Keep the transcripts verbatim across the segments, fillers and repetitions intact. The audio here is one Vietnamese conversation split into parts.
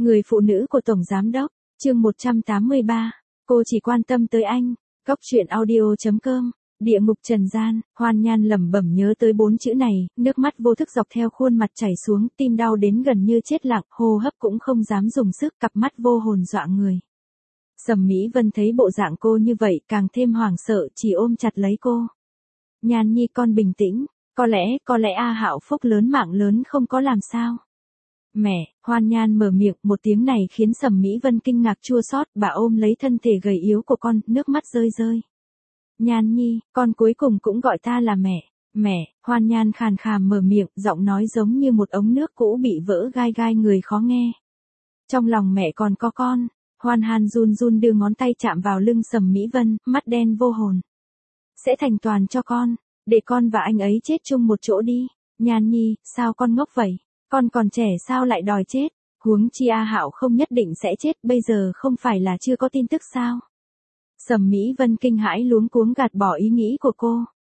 Người phụ nữ của Tổng Giám Đốc, chương một trăm tám mươi ba, cô chỉ quan tâm tới anh. Góc truyện audio chấm com, địa ngục trần gian. Hoan Nhan lẩm bẩm nhớ tới bốn chữ này, nước mắt vô thức dọc theo khuôn mặt chảy xuống, tim đau đến gần như chết lặng, hô hấp cũng không dám dùng sức, cặp mắt vô hồn dọa người. Sầm Mỹ Vân thấy bộ dạng cô như vậy càng thêm hoảng sợ, chỉ ôm chặt lấy cô. Nhan Nhi con bình tĩnh, có lẽ, có lẽ A Hạo phúc lớn mạng lớn không có làm sao. Mẹ, Hoan Nhan mở miệng, một tiếng này khiến Sầm Mỹ Vân kinh ngạc chua xót, bà ôm lấy thân thể gầy yếu của con, nước mắt rơi rơi. Nhan Nhi, con cuối cùng cũng gọi ta là mẹ. Mẹ, Hoan Nhan khàn khàn mở miệng, giọng nói giống như một ống nước cũ bị vỡ gai gai người khó nghe. Trong lòng mẹ còn có con. Hoan Hàn run run đưa ngón tay chạm vào lưng Sầm Mỹ Vân, mắt đen vô hồn. Sẽ thành toàn cho con, để con và anh ấy chết chung một chỗ đi. Nhan Nhi, sao con ngốc vậy? Con còn trẻ sao lại đòi chết? Huống chi A Hạo không nhất định sẽ chết, bây giờ không phải là chưa có tin tức sao? Sầm Mỹ Vân kinh hãi luống cuống gạt bỏ ý nghĩ của cô.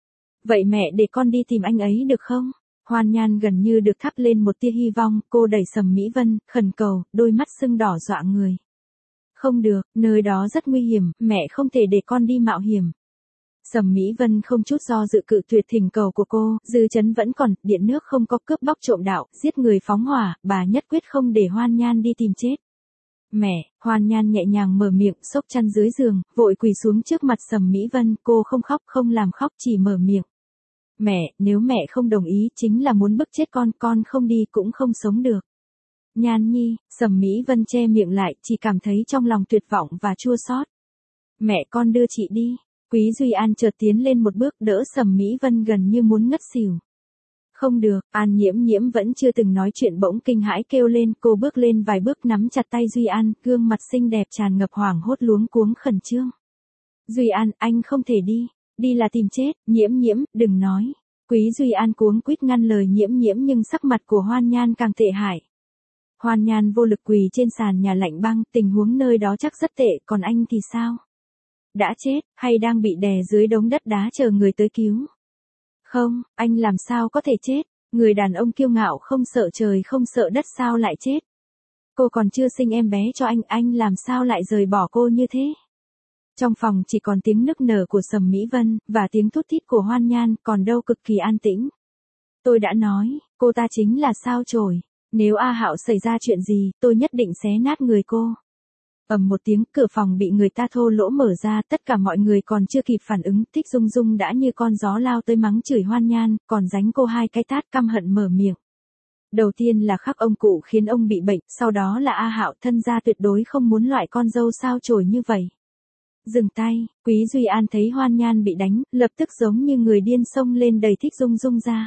Vậy mẹ để con đi tìm anh ấy được không? Hoan Nhan gần như được thắp lên một tia hy vọng, cô đẩy Sầm Mỹ Vân, khẩn cầu, đôi mắt sưng đỏ dọa người. Không được, nơi đó rất nguy hiểm, mẹ không thể để con đi mạo hiểm. Sầm Mỹ Vân không chút do dự cự tuyệt thỉnh cầu của cô, dư chấn vẫn còn, điện nước không có, cướp bóc trộm đạo, giết người phóng hỏa, bà nhất quyết không để Hoan Nhan đi tìm chết. Mẹ, Hoan Nhan nhẹ nhàng mở miệng, xốc chăn dưới giường, vội quỳ xuống trước mặt Sầm Mỹ Vân, cô không khóc không làm khóc chỉ mở miệng. Mẹ, nếu mẹ không đồng ý chính là muốn bức chết con, con không đi cũng không sống được. Nhan Nhi, Sầm Mỹ Vân che miệng lại, chỉ cảm thấy trong lòng tuyệt vọng và chua xót. Mẹ con đưa chị đi. Quý Duy An chợt tiến lên một bước đỡ Sầm Mỹ Vân gần như muốn ngất xỉu. Không được, An Nhiễm Nhiễm vẫn chưa từng nói chuyện bỗng kinh hãi kêu lên, cô bước lên vài bước nắm chặt tay Duy An, gương mặt xinh đẹp tràn ngập hoảng hốt luống cuống khẩn trương. Duy An, anh không thể đi, đi là tìm chết, Nhiễm Nhiễm, đừng nói. Quý Duy An cuống quýt ngăn lời Nhiễm Nhiễm nhưng sắc mặt của Hoan Nhan càng tệ hại. Hoan Nhan vô lực quỳ trên sàn nhà lạnh băng, tình huống nơi đó chắc rất tệ, còn anh thì sao? Đã chết, hay đang bị đè dưới đống đất đá chờ người tới cứu? Không, anh làm sao có thể chết? Người đàn ông kiêu ngạo không sợ trời không sợ đất sao lại chết? Cô còn chưa sinh em bé cho anh, anh làm sao lại rời bỏ cô như thế? Trong phòng chỉ còn tiếng nức nở của Sầm Mỹ Vân, và tiếng thút thít của Hoan Nhan, còn đâu cực kỳ an tĩnh. Tôi đã nói, cô ta chính là sao chổi. Nếu A Hạo xảy ra chuyện gì, tôi nhất định xé nát người cô. Ầm một tiếng, cửa phòng bị người ta thô lỗ mở ra, tất cả mọi người còn chưa kịp phản ứng, Thích Dung Dung đã như con gió lao tới mắng chửi Hoan Nhan, còn giánh cô hai cái tát căm hận mở miệng. Đầu tiên là khắc ông cụ khiến ông bị bệnh, sau đó là A Hạo, thân gia tuyệt đối không muốn loại con dâu sao chổi như vậy. Dừng tay, Quý Duy An thấy Hoan Nhan bị đánh, lập tức giống như người điên xông lên đẩy Thích Dung Dung ra.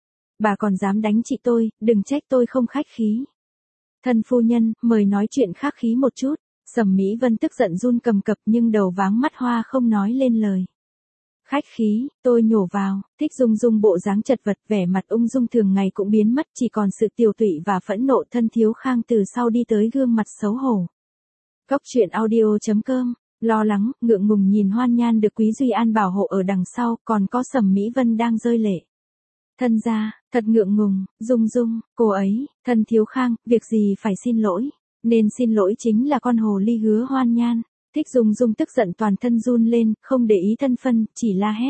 Bà còn dám đánh chị tôi, đừng trách tôi không khách khí. Thân phu nhân, mời nói chuyện khách khí một chút. Sầm Mỹ Vân tức giận run cầm cập nhưng đầu váng mắt hoa không nói lên lời. Khách khí, tôi nhổ vào, Thích Dung Dung bộ dáng chật vật, vẻ mặt ung dung thường ngày cũng biến mất, chỉ còn sự tiều tụy và phẫn nộ. Thân Thiếu Khang từ sau đi tới gương mặt xấu hổ. Góc truyện audio chấm com, lo lắng, ngượng ngùng nhìn Hoan Nhan được Quý Duy An bảo hộ ở đằng sau, còn có Sầm Mỹ Vân đang rơi lệ. Thân gia, thật ngượng ngùng, Dung Dung, cô ấy, Thân Thiếu Khang, việc gì phải xin lỗi. Nên xin lỗi chính là con hồ ly Hứa Hoan Nhan. Thích Dung Dung tức giận toàn thân run lên, không để ý thân phân, chỉ la hét.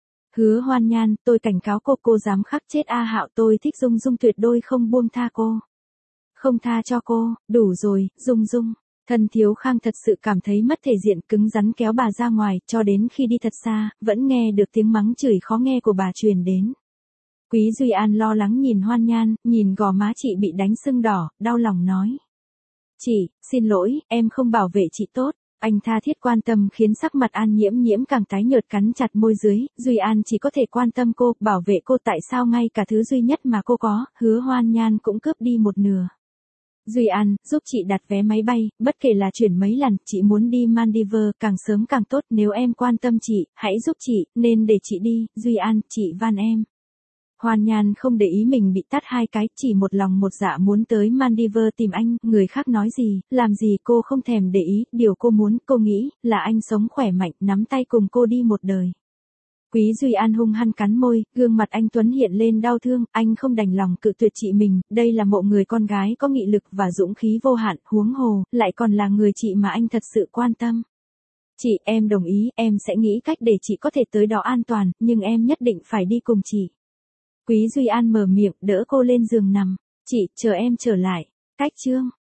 Hứa Hoan Nhan, tôi cảnh cáo cô, cô dám khắc chết A Hạo, tôi Thích Dung Dung tuyệt đối không buông tha cô. Không tha cho cô, đủ rồi, Dung Dung. Thân Thiếu Khang thật sự cảm thấy mất thể diện, cứng rắn kéo bà ra ngoài, cho đến khi đi thật xa, vẫn nghe được tiếng mắng chửi khó nghe của bà truyền đến. Quý Duy An lo lắng nhìn Hoan Nhan, nhìn gò má chị bị đánh sưng đỏ, đau lòng nói. Chị, xin lỗi, em không bảo vệ chị tốt. Anh tha thiết quan tâm khiến sắc mặt An Nhiễm Nhiễm càng tái nhợt cắn chặt môi dưới. Duy An chỉ có thể quan tâm cô, bảo vệ cô, tại sao ngay cả thứ duy nhất mà cô có, Hứa Hoan Nhan cũng cướp đi một nửa. Duy An, giúp chị đặt vé máy bay, bất kể là chuyển mấy lần, chị muốn đi Maldives, càng sớm càng tốt, nếu em quan tâm chị, hãy giúp chị, nên để chị đi, Duy An, chị van em. Hoan Nhan không để ý mình bị tát hai cái, chỉ một lòng một dạ muốn tới Maldives tìm anh, người khác nói gì, làm gì cô không thèm để ý, điều cô muốn, cô nghĩ, là anh sống khỏe mạnh, nắm tay cùng cô đi một đời. Quý Duy An hung hăng cắn môi, gương mặt anh Tuấn hiện lên đau thương, anh không đành lòng cự tuyệt chị mình, đây là mộ người con gái có nghị lực và dũng khí vô hạn, huống hồ, lại còn là người chị mà anh thật sự quan tâm. Chị, em đồng ý, em sẽ nghĩ cách để chị có thể tới đó an toàn, nhưng em nhất định phải đi cùng chị. Quý Duy An mở miệng, đỡ cô lên giường nằm. Chị, chờ em trở lại. Cách chương